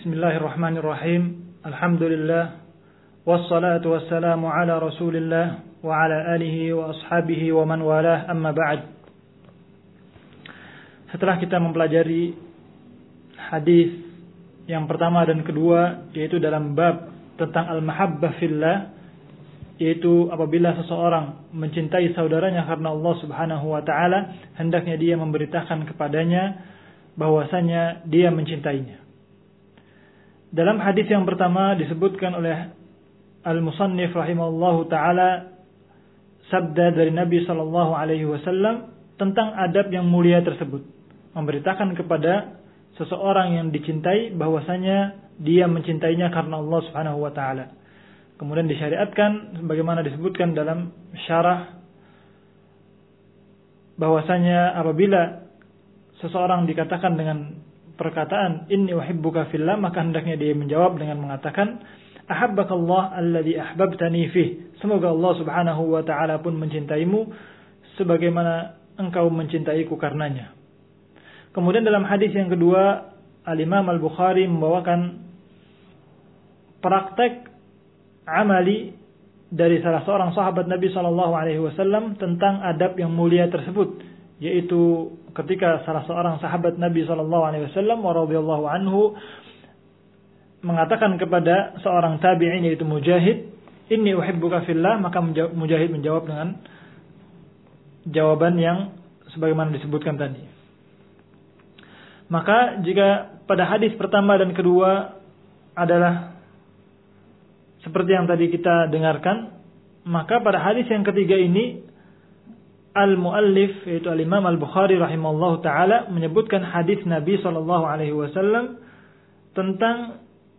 Bismillahirrahmanirrahim. Alhamdulillah. Wassalatu wassalamu ala Rasulillah wa ala alihi wa ashabihi wa man walah, amma ba'd. Setelah kita mempelajari hadis yang pertama dan kedua, yaitu dalam bab tentang al-mahabbah fillah, yaitu apabila seseorang mencintai saudaranya karena Allah Subhanahu wa taala, hendaknya dia memberitakan kepadanya bahwasanya dia mencintainya. Dalam hadis yang pertama disebutkan oleh al-musannif rahimahullahu taala sabda dari Nabi sallallahu alaihi wasallam tentang adab yang mulia tersebut, memberitakan kepada seseorang yang dicintai bahwasanya dia mencintainya karena Allah Subhanahu wa taala. Kemudian disyariatkan sebagaimana disebutkan dalam syarah bahwasanya apabila seseorang dikatakan dengan perkataan inni uhibbuka fillah, maka hendaknya dia menjawab dengan mengatakan ahabbakallah alladhi ahbabtani fih. Semoga Allah Subhanahu wa taala pun mencintaimu sebagaimana engkau mencintaiku karenanya. Kemudian dalam hadis yang kedua, Al-Imam Al-Bukhari membawakan praktek amali dari salah seorang sahabat Nabi sallallahu alaihi wasallam tentang adab yang mulia tersebut, yaitu ketika salah seorang sahabat Nabi sallallahu alaihi wasallam radhiyallahu anhu mengatakan kepada seorang tabi'in yaitu Mujahid, inni uhibbuka fillah, maka Mujahid menjawab dengan jawaban yang sebagaimana disebutkan tadi. Maka jika pada hadis pertama dan kedua adalah seperti yang tadi kita dengarkan, maka pada hadis yang ketiga ini al-muallif yaitu al-Imam Al-Bukhari rahimahullahu taala menyebutkan hadis Nabi sallallahu alaihi wasallam tentang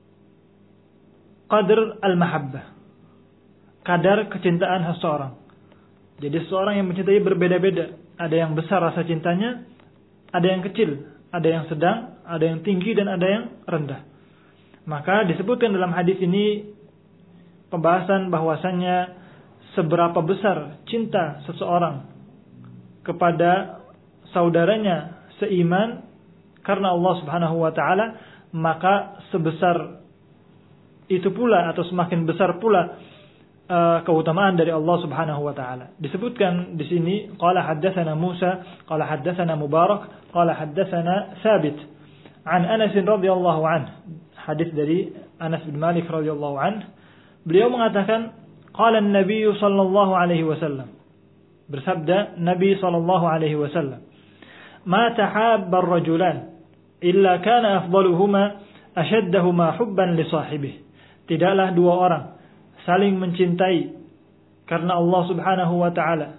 qadar al-mahabbah, kadar kecintaan seseorang. Jadi seseorang yang mencintai berbeda-beda, ada yang besar rasa cintanya, ada yang kecil, ada yang sedang, ada yang tinggi dan ada yang rendah. Maka disebutkan dalam hadis ini pembahasan bahwasannya seberapa besar cinta seseorang kepada saudaranya seiman karena Allah Subhanahu wa taala, maka sebesar itu pula atau semakin besar pula keutamaan dari Allah Subhanahu wa taala. Disebutkan di sini qala haddatsana Musa qala haddatsana Mubarak qala haddatsana Thabit an Anas radhiyallahu anhu. Hadis dari Anas bin Malik radhiyallahu anhu, beliau mengatakan qala an-nabiy sallallahu alaihi wasallam, bersabda Nabi sallallahu alaihi wasallam, "Ma tahabba ar-rajulan illa kana afdaluhuma ashaddahuma hubban li sahibihi." Tidaklah dua orang saling mencintai karena Allah Subhanahu wa taala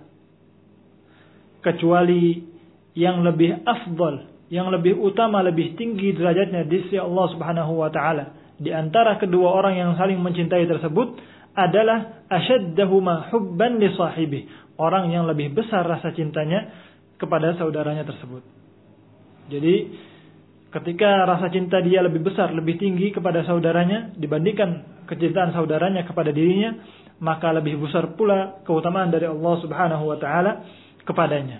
kecuali yang lebih afdal, yang lebih utama, lebih tinggi derajatnya di sisi Allah Subhanahu wa taala di antara kedua orang yang saling mencintai tersebut adalah ashaddahuma hubban li sahibihi, orang yang lebih besar rasa cintanya kepada saudaranya tersebut. Jadi ketika rasa cinta dia lebih besar, lebih tinggi kepada saudaranya dibandingkan kecintaan saudaranya kepada dirinya, maka lebih besar pula keutamaan dari Allah Subhanahu wa taala kepadanya.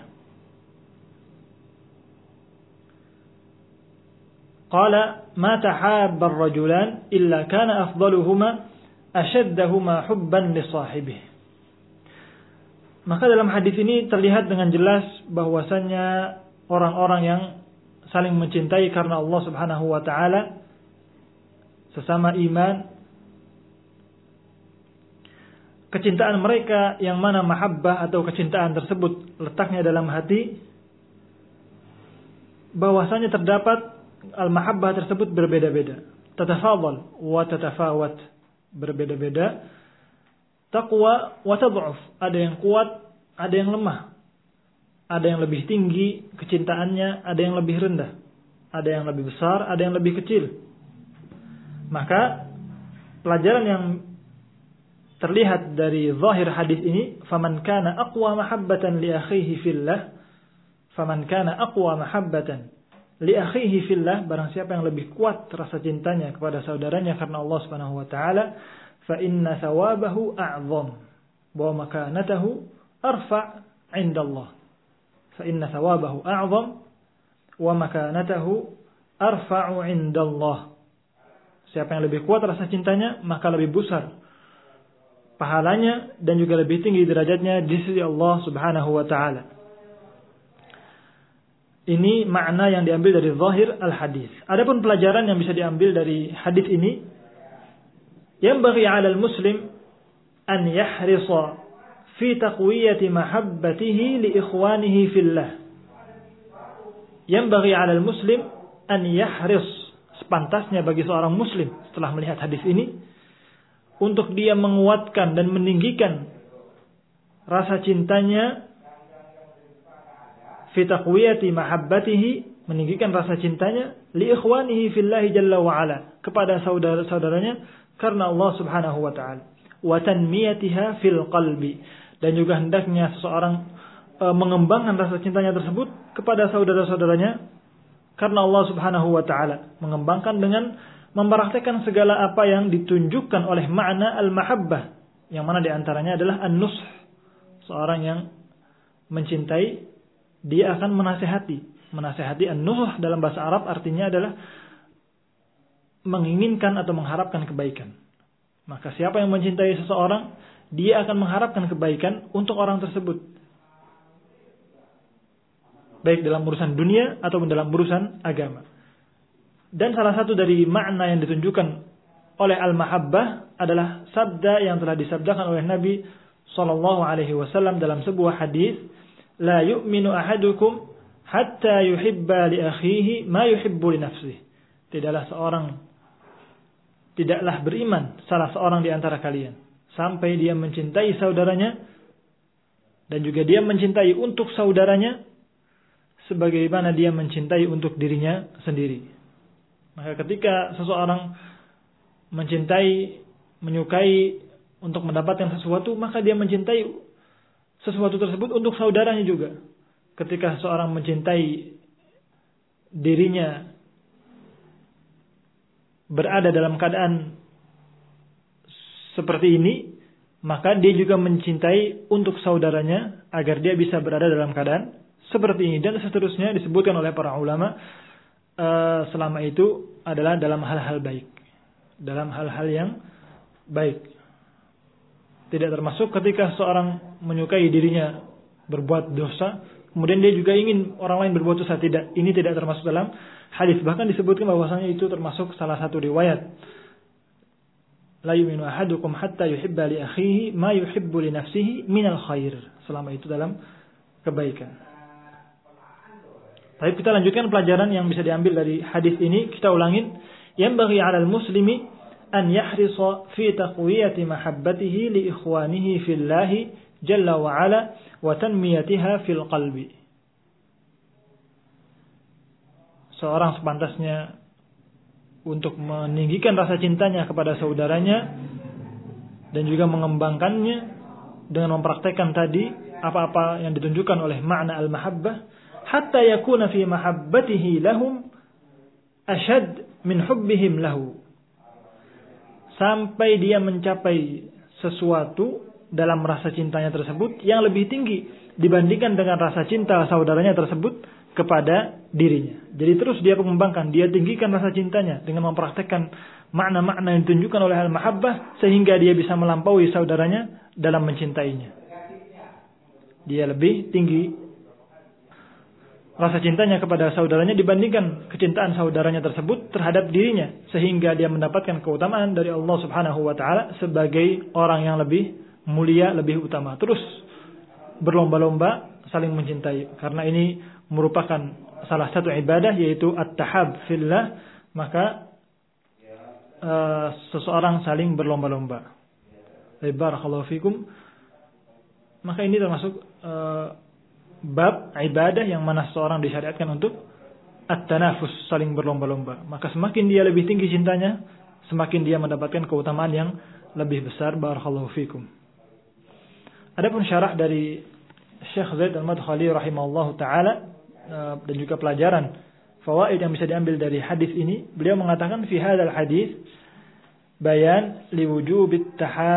Qala ma tahabba ar-rajulan illa kana afdaluhuma ashaddahuma hubban li sahibihi. Maka dalam hadis ini terlihat dengan jelas bahwasannya orang-orang yang saling mencintai karena Allah Subhanahu wa taala sesama iman, kecintaan mereka yang mana mahabbah atau kecintaan tersebut letaknya dalam hati, bahwasanya terdapat al-mahabbah tersebut berbeda-beda, tatafadhal wa tatafawat, berbeda-beda, taqwa wa tad'uf, ada yang kuat, ada yang lemah, ada yang lebih tinggi kecintaannya, ada yang lebih rendah, ada yang lebih besar, ada yang lebih kecil. Maka pelajaran yang terlihat dari zahir hadis ini, faman kana aqwa mahabbatan li akhihi fillah, faman kana aqwa mahabbatan li akhihi fillah, barang siapa yang lebih kuat rasa cintanya kepada saudaranya karena Allah Subhanahu wa taala, fa inna thawabahu a'zam wa makanatahu arfa' 'inda Allah. Fa inna thawabahu a'zam wa makanatahu arfa'u 'inda Allah. Siapa yang lebih kuat rasa cintanya, maka lebih besar pahalanya dan juga lebih tinggi derajatnya di sisi Allah Subhanahu wa taala. Ini makna yang diambil dari zahir al-hadis. Adapun pelajaran yang bisa diambil dari hadis ini, yanbaghi 'alal muslim an yahrisa fi taqwiyati mahabbatihi li ikhwanihi fillah. Yanbaghi 'alal muslim an yahris, sepantasnya bagi seorang muslim setelah melihat hadis ini untuk dia menguatkan dan meninggikan rasa cintanya fi taqwiyati mahabbatihi, meninggikan rasa cintanya li ikhwanihi fillahi jalla wa ala, kepada saudara-saudaranya karena Allah Subhanahu wa taala, wa tanmiyatiha fil qalbi, dan juga hendaknya seseorang mengembangkan rasa cintanya tersebut kepada saudara-saudaranya karena Allah Subhanahu wa taala, mengembangkan dengan mempraktekkan segala apa yang ditunjukkan oleh makna al-mahabbah, yang mana diantaranya adalah an-nush. Seorang yang mencintai, dia akan menasehati. An-nush dalam bahasa Arab artinya adalah menginginkan atau mengharapkan kebaikan. Maka siapa yang mencintai seseorang, dia akan mengharapkan kebaikan untuk orang tersebut, baik dalam urusan dunia ataupun dalam urusan agama. Dan salah satu dari makna yang ditunjukkan oleh al-mahabbah adalah sabda yang telah disabdakan oleh Nabi sallallahu alaihi wasallam dalam sebuah hadis, la yu'minu ahadukum hatta yuhibba li akhihi ma yuhibbu li nafsihi. Tidaklah beriman salah seorang di antara kalian sampai dia mencintai saudaranya dan juga dia mencintai untuk saudaranya sebagaimana dia mencintai untuk dirinya sendiri. Maka ketika seseorang mencintai, menyukai untuk mendapatkan sesuatu, maka dia mencintai sesuatu tersebut untuk saudaranya juga. Ketika seseorang mencintai dirinya berada dalam keadaan seperti ini, maka dia juga mencintai untuk saudaranya agar dia bisa berada dalam keadaan seperti ini. Dan seterusnya disebutkan oleh para ulama, selama itu adalah dalam hal-hal baik, dalam hal-hal yang baik. Tidak termasuk ketika seorang menyukai dirinya berbuat dosa, kemudian dia juga ingin orang lain berbuat dosa. Tidak, ini tidak termasuk dalam hadis. Bahkan disebutkan bahwasanya itu termasuk salah satu riwayat, la yu'minu ahadukum hatta yuhibba li akhihi ma yuhibbu li nafsihi minal khair, selama itu dalam kebaikan. Baik, kita lanjutkan pelajaran yang bisa diambil dari hadis ini. Kita ulangin. Yanbaghi 'alal muslimi an yahrisa fi taqwiyati mahabbatihi li ikhwanihi fillahi jalla wa ala wa tanmiyatiha fil qalbi. Seorang sepantasnya untuk meninggikan rasa cintanya kepada saudaranya dan juga mengembangkannya dengan mempraktekkan tadi apa-apa yang ditunjukkan oleh makna al-mahabbah, hatta yakuna fi mahabbatihi lahum ashad min hubbihim lahu, sampai dia mencapai sesuatu dalam rasa cintanya tersebut yang lebih tinggi dibandingkan dengan rasa cinta saudaranya tersebut kepada dirinya. Jadi terus dia mengembangkan, dia tinggikan rasa cintanya dengan mempraktekkan makna-makna yang ditunjukkan oleh al-mahabbah, sehingga dia bisa melampaui saudaranya dalam mencintainya. Dia lebih tinggi rasa cintanya kepada saudaranya dibandingkan kecintaan saudaranya tersebut terhadap dirinya, sehingga dia mendapatkan keutamaan dari Allah Subhanahu wa taala sebagai orang yang lebih mulia, lebih utama. Terus berlomba-lomba saling mencintai, karena ini merupakan salah satu ibadah, yaitu at-tahab fillah. Maka seseorang saling berlomba-lomba. Barakallahu fikum. Maka ini termasuk bab ibadah yang mana seorang disyariatkan untuk at-tanafus, saling berlomba-lomba. Maka semakin dia lebih tinggi cintanya, semakin dia mendapatkan keutamaan yang lebih besar. Barakallahu fikum. Adapun syarah dari Syekh Zaid Al-Madkhali rahimahullahu taala dan juga pelajaran fawaid yang bisa diambil dari hadis ini, beliau mengatakan fi hadzal hadis bayan liwujubi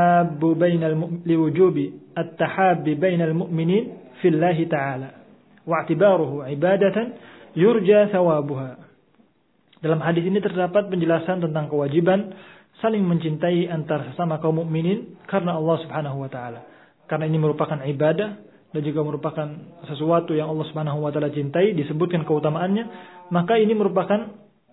at-tahabbi bainal mu'minin fillahi ta'ala wa'tibaruhu ibadatan yurja thawabuha Dalam hadis ini terdapat penjelasan tentang kewajiban saling mencintai antar sesama kaum mukminin karena Allah Subhanahu wa taala. Karena ini merupakan ibadah dan juga merupakan sesuatu yang Allah Subhanahu wa taala cintai, disebutkan keutamaannya, maka ini merupakan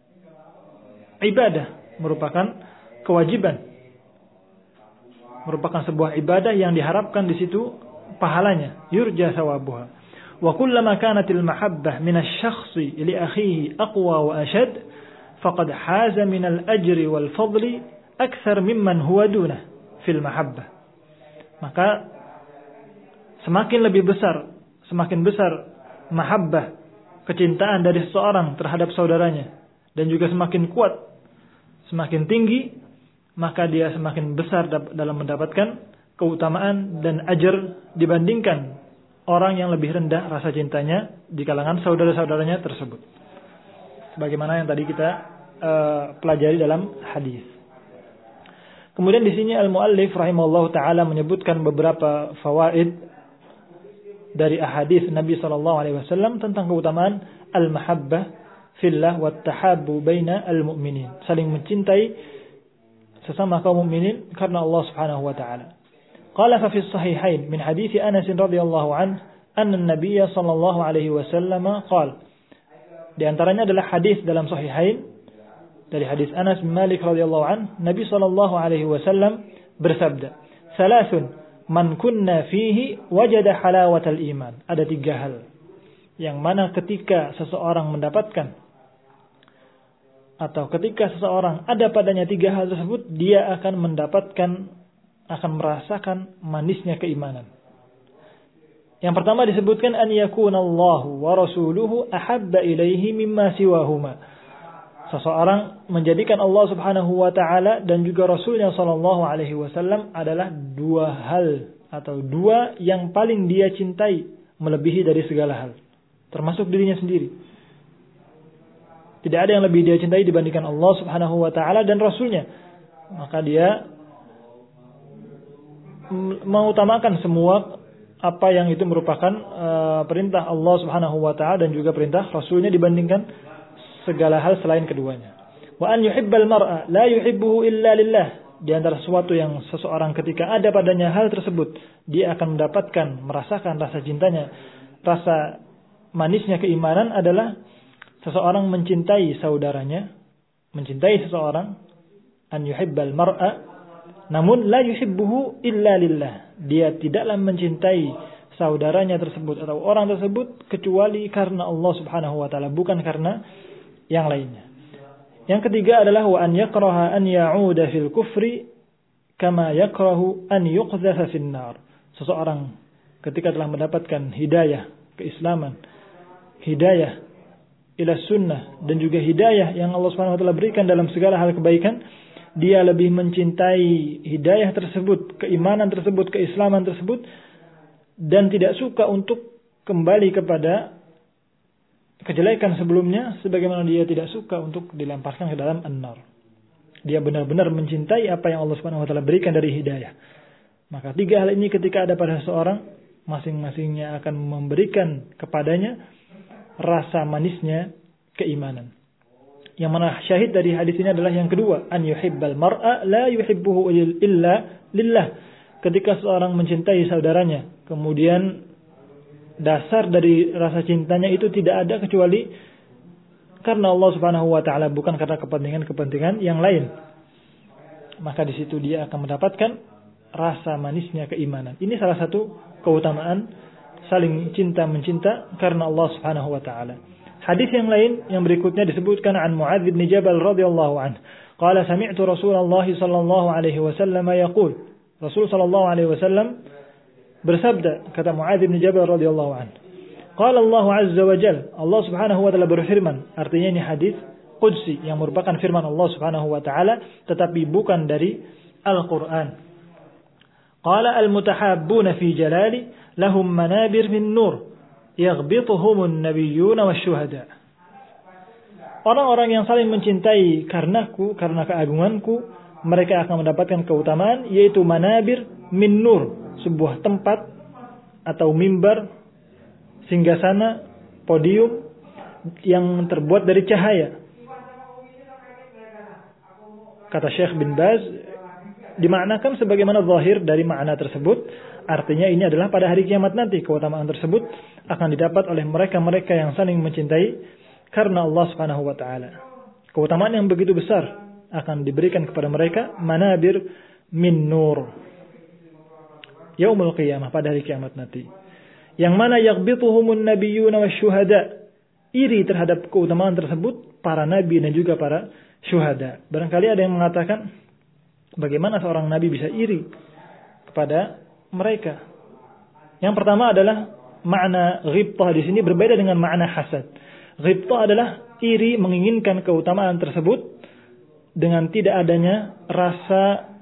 ibadah, merupakan kewajiban. Merupakan sebuah ibadah yang diharapkan di situ pahalanya, yurja sawabuha. Wa kullama kanatil mahabbah min asy-syakhsi li akhihi aqwa wa ashad faqad haza min al-ajri wal fadli akthar mimman huwa dunah fil mahabbah. Maka semakin besar mahabbah, kecintaan dari seseorang terhadap saudaranya, dan juga semakin kuat, semakin tinggi, maka dia semakin besar dalam mendapatkan keutamaan dan ajar dibandingkan orang yang lebih rendah rasa cintanya di kalangan saudara-saudaranya tersebut. Sebagaimana yang tadi kita pelajari dalam hadis. Kemudian di sini al-muallif rahimahullah taala menyebutkan beberapa fawaid dari ahadits Nabi sallallahu alaihi wasallam tentang keutamaan al-mahabbah fillah wat tahabbu baina al-mu'minin, saling mencintai sesama kaum mukminin karena Allah Subhanahu wa taala. Qala fa fi sahihain min hadits Anas radhiyallahu anhu anna an-nabiy sallallahu alaihi wasallam qala. Di antaranya adalah hadis dalam sahihain dari hadis Anas bin Malik radhiyallahu anhu, Nabi sallallahu alaihi wasallam bersabda, "Salasun man kunna fihi wajada halawatal iman." Ada 3 hal yang mana ketika seseorang mendapatkan atau ketika seseorang ada padanya 3 hal tersebut, dia akan merasakan manisnya keimanan. Yang pertama disebutkan an yakunallahu wa rasuluhu ahabba ilaihi mimma siwahuma. Seseorang menjadikan Allah Subhanahu wa taala dan juga Rasulnya sallallahu alaihi wasallam adalah 2 hal atau 2 yang paling dia cintai melebihi dari segala hal, termasuk dirinya sendiri. Tidak ada yang lebih dia cintai dibandingkan Allah Subhanahu wa taala dan Rasulnya. Maka dia mengutamakan semua apa yang itu merupakan perintah Allah Subhanahu wa taala dan juga perintah Rasulnya dibandingkan segala hal selain keduanya. Wa an yuhibbal mar'a la yuhibbuhu illa lillah. Di antara sesuatu yang seseorang ketika ada padanya hal tersebut, dia akan merasakan rasa cintanya, rasa manisnya keimanan adalah seseorang mencintai saudaranya, mencintai seseorang, an yuhibbal mar'a, namun la yuhibbuhu illa lillah. Dia tidaklah mencintai saudaranya tersebut atau orang tersebut kecuali karena Allah Subhanahu wa taala, bukan karena yang lainnya. Yang ketiga adalah wa an yakraha an ya'uda fil kufri kama yakrahu an yuqdhafa fin nar. Seseorang ketika telah mendapatkan hidayah keislaman, hidayah ila sunnah, dan juga hidayah yang Allah Subhanahu wa taala berikan dalam segala hal kebaikan, dia lebih mencintai hidayah tersebut, keimanan tersebut, keislaman tersebut, dan tidak suka untuk kembali kepada kejelekan sebelumnya, sebagaimana dia tidak suka untuk dilemparkan ke dalam an-nar. Dia benar-benar mencintai apa yang Allah Subhanahu wa taala berikan dari hidayah. Maka 3 hal ini ketika ada pada seseorang, masing-masingnya akan memberikan kepadanya rasa manisnya keimanan. Yang mana syahid dari hadis ini adalah yang kedua, an yuhibbal mar'a la yuhibbuhu illa lillah. Ketika seorang mencintai saudaranya, kemudian dasar dari rasa cintanya itu tidak ada kecuali karena Allah Subhanahu wa taala, bukan karena kepentingan-kepentingan yang lain. Maka di situ dia akan mendapatkan rasa manisnya keimanan. Ini salah satu keutamaan saling cinta mencinta karena Allah Subhanahu wa taala. Hadis yang lain yang berikutnya disebutkan an Mu'adz bin Jabal radhiyallahu anhu. Qala sami'tu Rasulullah sallallahu alaihi wasallam yaqul. Rasul sallallahu alaihi wasallam bersabda, kata Mu'adz bin Jabal radhiyallahu anhu. Qala Allah azza wa jalla, Allah Subhanahu wa taala berfirman. Artinya ini hadis qudsi yang merupakan firman Allah Subhanahu wa taala tetapi bukan dari Al-Qur'an. Qala al-mutahabbuna fi jalali lahum manabir min nur yaghbituhumun nabiyyuna wasyuhada. Orang-orang yang saling mencintai karenaku, karena keagunganku, mereka akan mendapatkan keutamaan, yaitu manabir min nur, sebuah tempat atau mimbar, singgasana, podium yang terbuat dari cahaya. Kata Syekh bin Baz, dimaknakan sebagaimana zahir dari makna tersebut. Artinya ini adalah pada hari kiamat nanti keutamaan tersebut akan didapat oleh mereka-mereka yang saling mencintai karena Allah Subhanahu wa taala. Keutamaan yang begitu besar akan diberikan kepada mereka, manabir min nur. Yaumul qiyamah, pada hari kiamat nanti. Yang mana yaghbituhumun nabiyyuna wasyuhada. Iri terhadap keutamaan tersebut para nabi dan juga para syuhada. Barangkali ada yang mengatakan, bagaimana seorang nabi bisa iri kepada mereka? Yang pertama adalah makna ghibtah di sini berbeda dengan makna hasad. Ghibtah adalah iri menginginkan keutamaan tersebut dengan tidak adanya rasa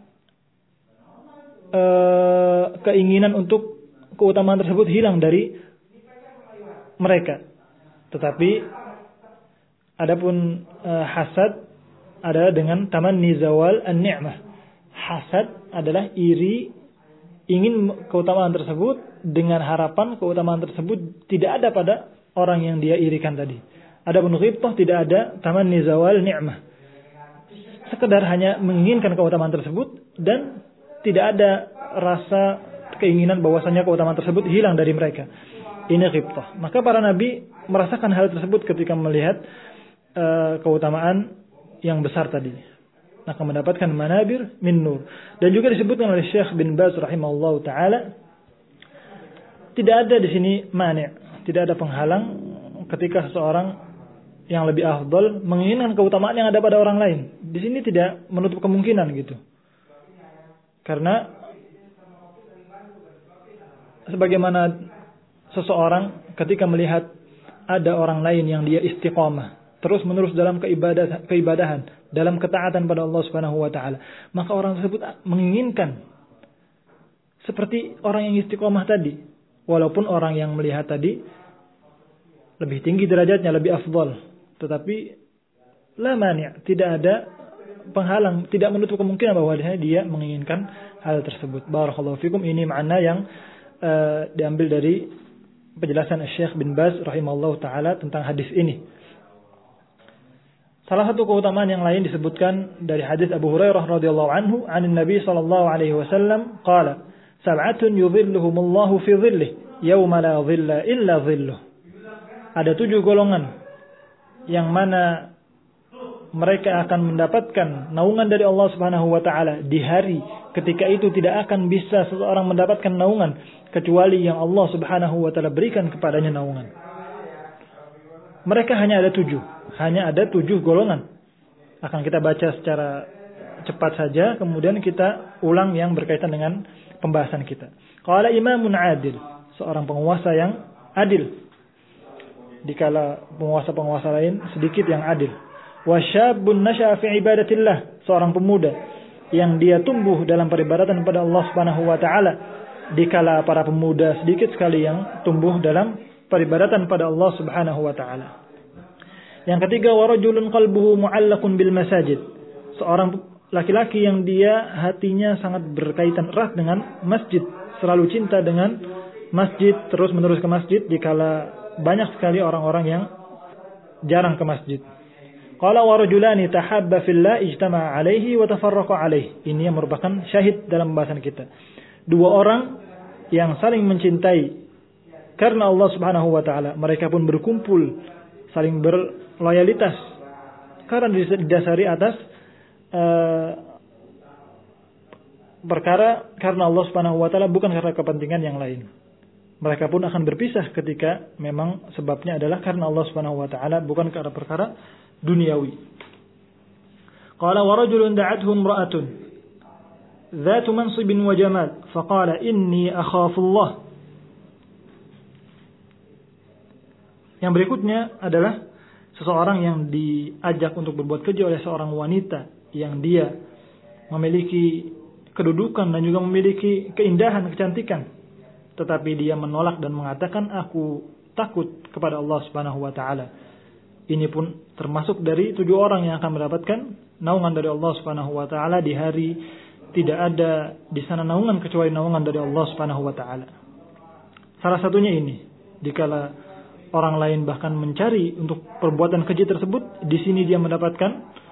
keinginan untuk keutamaan tersebut hilang dari mereka. Tetapi adapun hasad adalah dengan tamanni zawal an-ni'mah. Hasad adalah iri, ingin keutamaan tersebut dengan harapan keutamaan tersebut tidak ada pada orang yang dia irikan tadi. Adapun ghibtah tidak ada tamanni zawal ni'mah. Sekedar hanya menginginkan keutamaan tersebut dan tidak ada rasa keinginan bahwasanya keutamaan tersebut hilang dari mereka. Ini ghibtah. Maka para nabi merasakan hal tersebut ketika melihat keutamaan yang besar tadi. Akan mendapatkan manabir min nur. Dan juga disebutkan oleh Syekh bin Baz rahimahullahu taala, tidak ada di sini mani', tidak ada penghalang ketika seseorang yang lebih afdal menginginkan keutamaan yang ada pada orang lain. Di sini tidak menutup kemungkinan gitu. Karena sebagaimana seseorang ketika melihat ada orang lain yang dia istiqamah terus menerus dalam keibadahan, dalam ketaatan pada Allah Subhanahu wa taala, maka orang tersebut menginginkan seperti orang yang istiqamah tadi, walaupun orang yang melihat tadi lebih tinggi derajatnya, lebih afdal, tetapi la mani', tidak ada penghalang, tidak menutup kemungkinan bahwa dia menginginkan hal tersebut. Barakallahu fikum. Ini makna yang diambil dari penjelasan Syekh bin Baz rahimahullahu taala tentang hadis ini. Salah satu keutamaan yang lain disebutkan dari hadis Abu Hurairah radhiyallahu anhu, "Anin Nabi sallallahu alaihi wasallam qala, sab'atun yudhilluhumullahu fi dhillihi yauma la dhilla illa dhilluh." Ada 7 golongan yang mana mereka akan mendapatkan naungan dari Allah Subhanahu wa taala di hari ketika itu tidak akan bisa seseorang mendapatkan naungan kecuali yang Allah Subhanahu wa taala berikan kepadanya naungan. Mereka hanya ada 7. Hanya ada 7 golongan. Akan kita baca secara cepat saja, kemudian kita ulang yang berkaitan dengan pembahasan kita. Qala imamun adil, seorang penguasa yang adil. Dikala penguasa-penguasa lain sedikit yang adil. Wa syabun nasha'a fi ibadatillah, seorang pemuda yang dia tumbuh dalam peribadatan pada Allah Subhanahu wa taala. Dikala para pemuda sedikit sekali yang tumbuh dalam peribadatan pada Allah Subhanahu wa taala. Yang ketiga, wa rajulun qalbuhu mu'allaqun bil masajid, seorang laki-laki yang dia hatinya sangat berkaitan erat dengan masjid, selalu cinta dengan masjid, terus menerus ke masjid dikala banyak sekali orang-orang yang jarang ke masjid. Qala wa rajulani tahabba fillah ijtama'a alaihi wa tafarraqa alaihi. Ini yang merupakan syahid dalam pembahasan kita. 2 orang yang saling mencintai karena Allah Subhanahu wa taala, mereka pun berkumpul saling berloyalitas karena didasari atas perkara karena Allah Subhanahu wa taala, bukan karena kepentingan yang lain. Mereka pun akan berpisah ketika memang sebabnya adalah karena Allah Subhanahu wa taala, bukan karena perkara duniawi. Qala wa rajulun da'athu imra'atun dzatu mansibin wa jamal faqala inni akhafu Allah. Yang berikutnya adalah seseorang yang diajak untuk berbuat keji oleh seorang wanita yang dia memiliki kedudukan dan juga memiliki keindahan, kecantikan, tetapi dia menolak dan mengatakan aku takut kepada Allah Subhanahu wa taala. Ini pun termasuk dari 7 orang yang akan mendapatkan naungan dari Allah Subhanahu wa taala di hari tidak ada di sana naungan kecuali naungan dari Allah Subhanahu wa taala. Salah satunya ini, dikala orang lain bahkan mencari untuk perbuatan keji tersebut, di sini dia mendapatkan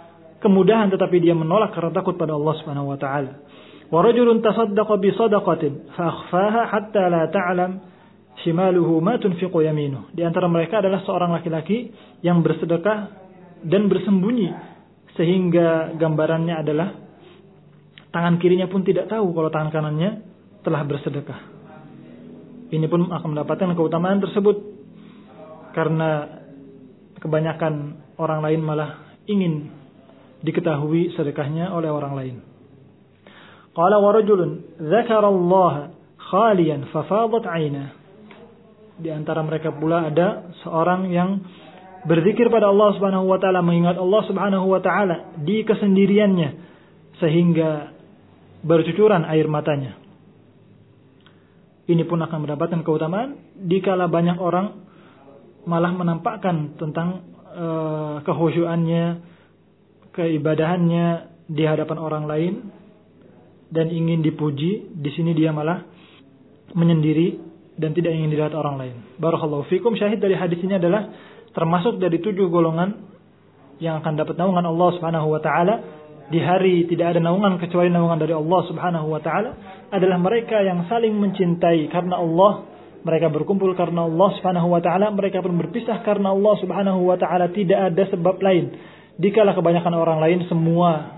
kemudahan tetapi dia menolak karena takut pada Allah Subhanahu wa taala. Wa rajulun tasaddaqa bi shadaqatin fa akhfaha hatta la ta'lam shimaluhu ma tunfiqu yaminuhu. Di antara mereka adalah seorang laki-laki yang bersedekah dan bersembunyi sehingga gambarannya adalah tangan kirinya pun tidak tahu kalau tangan kanannya telah bersedekah. Ini pun akan mendapatkan keutamaan tersebut karena kebanyakan orang lain malah ingin diketahui sedekahnya oleh orang lain. Qala wa rajulun dzakara Allah khaliyan fafadat 'ainah. Di antara mereka pula ada seorang yang berzikir pada Allah Subhanahu wa taala, mengingat Allah Subhanahu wa taala di kesendiriannya sehingga bercucuran air matanya. Ini pun akan mendapatkan keutamaan dikala banyak orang malah menampakkan tentang kekhusyuannya, keibadahannya di hadapan orang lain dan ingin dipuji. Di sini dia malah menyendiri dan tidak ingin dilihat orang lain. Barakallahu fikum. Syahid dari hadis ini adalah termasuk dari 7 golongan yang akan dapat naungan Allah Subhanahu wa taala di hari tidak ada naungan kecuali naungan dari Allah Subhanahu wa taala, adalah mereka yang saling mencintai karena Allah, mereka berkumpul karena Allah Subhanahu wa taala, mereka pun berpisah karena Allah Subhanahu wa taala, tidak ada sebab lain. Dikala kebanyakan orang lain semua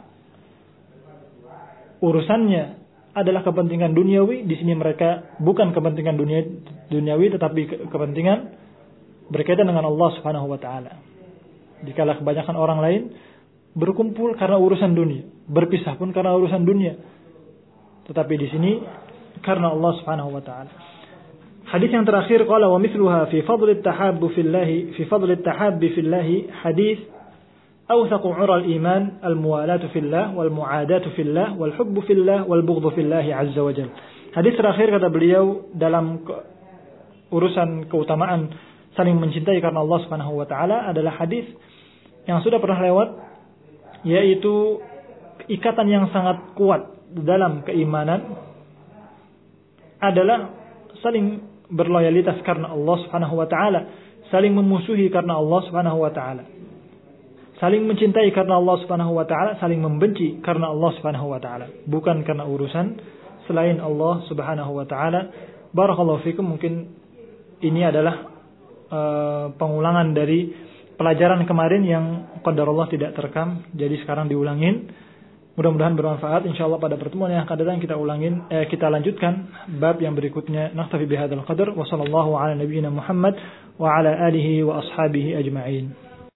urusannya adalah kepentingan duniawi, di sini mereka bukan kepentingan duniawi tetapi kepentingan berkaitan dengan Allah Subhanahu wa taala. Dikala kebanyakan orang lain berkumpul karena urusan dunia, berpisah pun karena urusan dunia, tetapi di sini karena Allah Subhanahu wa taala. Hadis yang terakhir, qala wa mithluha fi fadl at-tahabbu fillahi hadis awthaqu 'ura al-iman al-muwalatu fillah wal mu'adatu fillah wal hubbu fillah wal bughdhu fillahi 'azza wa jalla. Hadis terakhir kata beliau dalam urusan keutamaan saling mencintai karena Allah Subhanahu wa taala adalah hadis yang sudah pernah lewat, yaitu ikatan yang sangat kuat dalam keimanan adalah saling berloyalitas karena Allah Subhanahu wa taala, saling memusuhi karena Allah Subhanahu wa taala, saling mencintai karena Allah Subhanahu wa taala, saling membenci karena Allah Subhanahu wa taala, bukan karena urusan selain Allah Subhanahu wa taala. Barakallahu fikum. Mungkin ini adalah pengulangan dari pelajaran kemarin yang qadarullah tidak terekam, jadi sekarang diulangin. Mudah-mudahan bermanfaat. Insyaallah pada pertemuan yang akan datang kita lanjutkan bab yang berikutnya. Naktafi bihadzal qadar wa sallallahu ala nabiyyina Muhammad wa ala alihi wa ashabihi ajma'in.